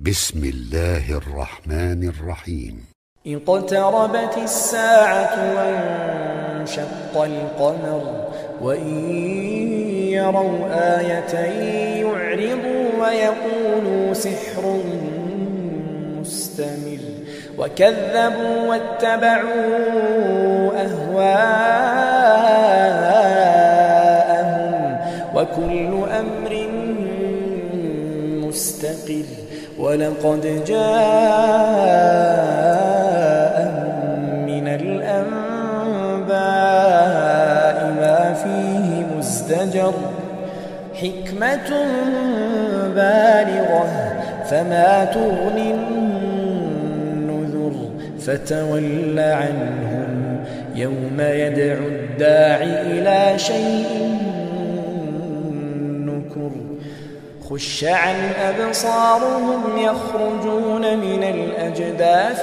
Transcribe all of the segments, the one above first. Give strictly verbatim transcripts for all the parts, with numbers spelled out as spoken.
بسم الله الرحمن الرحيم. اقتربت الساعة وانشق القمر وإن يروا آية يعرضوا ويقولوا سحر مستمر وكذبوا واتبعوا أهواءهم وكل أمر مستقر ولقد جاءهم من الأنباء ما فيه مزدجر حكمة بالغة فما تغني النذر فتول عنهم يوم يدعو الداع إلى شيء نكر خش عن أبصارهم يخرجون من الأجداث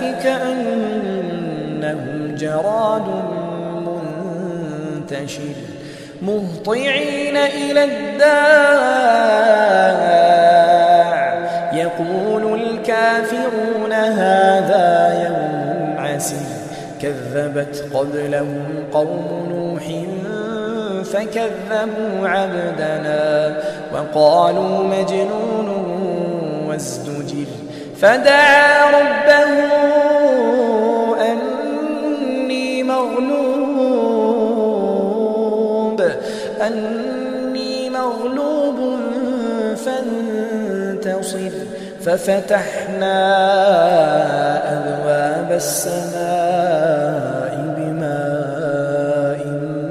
كأنهم جراد منتشر مهطعين إلى الداع يقول الكافرون هذا يوم عسير كذبت قبلهم قوم نوح فكذبوا عبدنا وقالوا مجنون وازدجر فدعا ربه أني مغلوب أني مغلوب فانتصر ففتحنا أبواب السماء بماء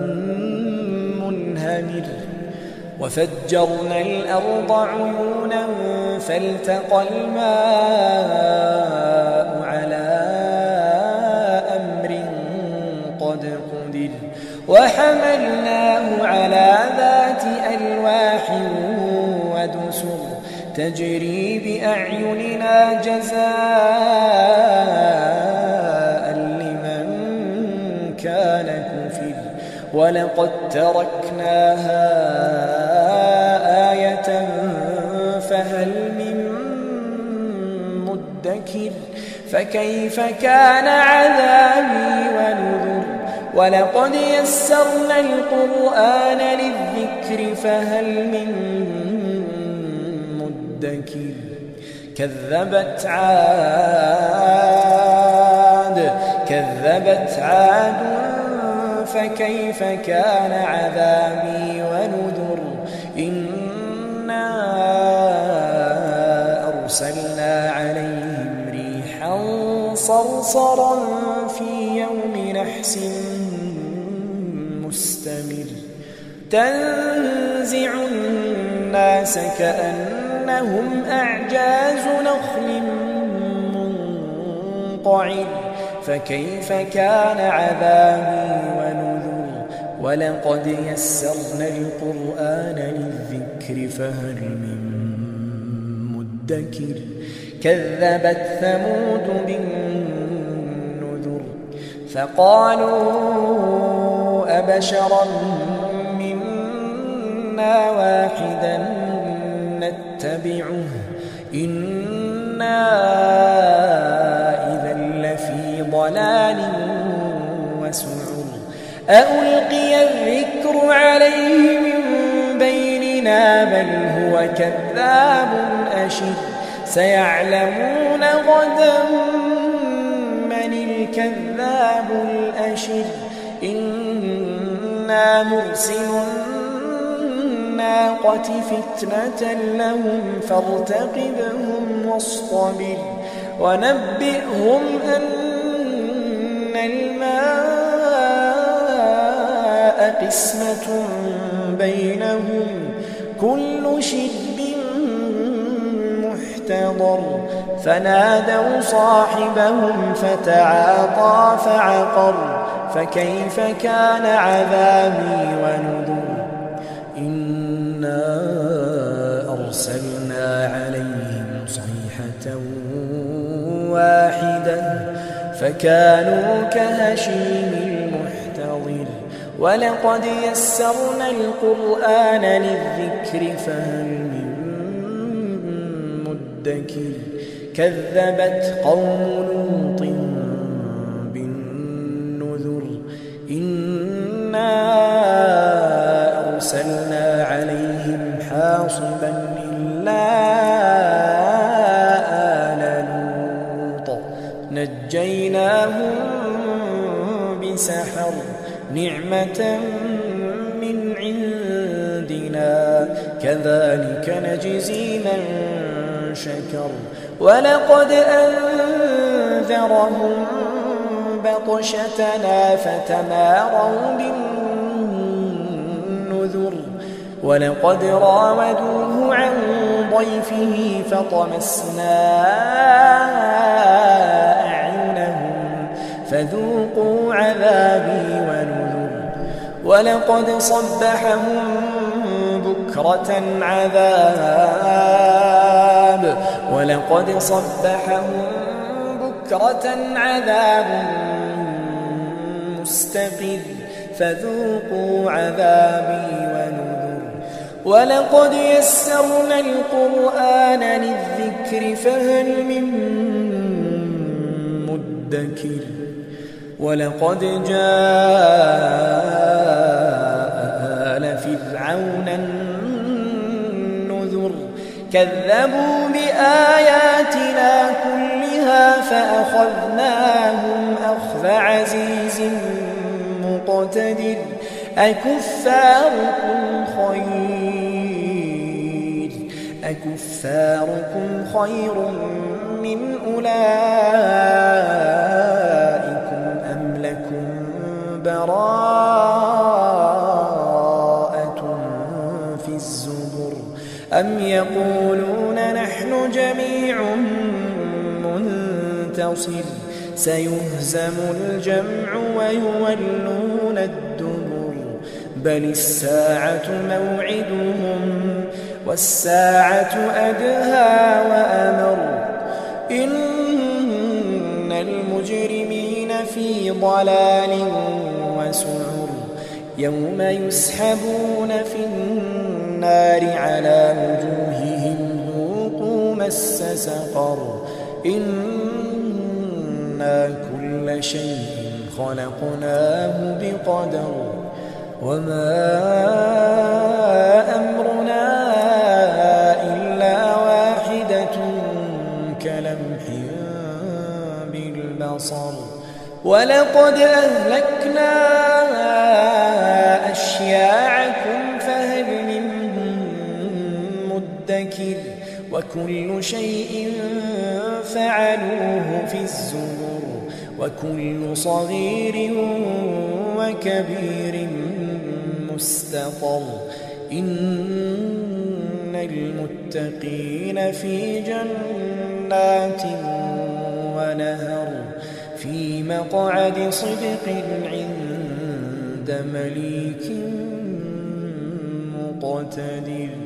منهمر وفجرنا الأرض عيونا فالتقى الماء على أمر قد قدر وحملناه على ذات ألواح ودسر تجري بأعيننا جزاء لمن كان كفر ولقد تركناها آية فهل من مدكر فكيف كان عذابي ونذر ولقد يسرنا القرآن للذكر فهل من مدكر كذبت عاد كذبت عاد فكيف كان عذابي ونذر إنا أرسلنا عليهم ريحا صرصرا في يوم نحس مستمر تنزع الناس كأنهم أعجاز نخل منقعر فكيف كان عذابي ونذر ولقد يسرنا القرآن للذكر فهل من مدكر كذبت ثمود بالنذر فقالوا أبشرا منا واحدا نتبعه إنا إذا لفي ضلال وسعر أألقي الذكر عليه من بيننا بل هو كذاب أشر سيعلمون غدا من الكذاب الأشر إنا مرسل الناقة فتنة لهم فارتقبهم واصطبر ونبئهم أن الماء قسمة بينهم كل شرب محتضر فنادوا صاحبهم فتعاطى فعقر فكيف كان عذابي ونذر إنا أرسلنا عليهم صيحة واحدة فكانوا كهشيم المحتضر ولقد يسرنا القرآن للذكر فهل من مدكر كذبت قوم لوط بالنذر إنا أرسلنا عليهم حاصبا إلا آل لوط نجيناهم بسحر نعمة من عندنا كذلك نجزي من شكر ولقد أنذرهم بطشتنا فتماروا بالنذر ولقد راودوه عن ضيفه فطمسنا أعينهم فذوقوا عذابي ونذر ولقد صبحهم بكرة عذاب ولقد صبحهم بكرة عذاب مستقر فذوقوا عذابي ونذر ولقد يسرنا القرآن للذكر فهل من مدكر ولقد جاء آل فرعون النذر كذبوا بآياتنا كلها فأخذناهم أخذ عزيز مقتدر أكفاركم خير أكفاركم خير من أولئكم أم لكم براءة في الزبر أم يقولون نحن جميع منتصر سيهزم الجمع ويولون الدبر بل الساعة موعدهم والساعة أدهى وأمر إن المجرمين في ضلال وسعر يوم يسحبون في النار على وجوههم ذوقوا مس سقر إنا كل شيء خلقناه بقدر وما أمرنا إلا واحدة كلمح بالبصر ولقد أهلكنا أشياعكم فهل من مدكر وكل شيء فعلوه في الزبر وكل صغير وكبير مستقر إن المتقين في جنات ونهر في مقعد صدق عند مليك مقتدر.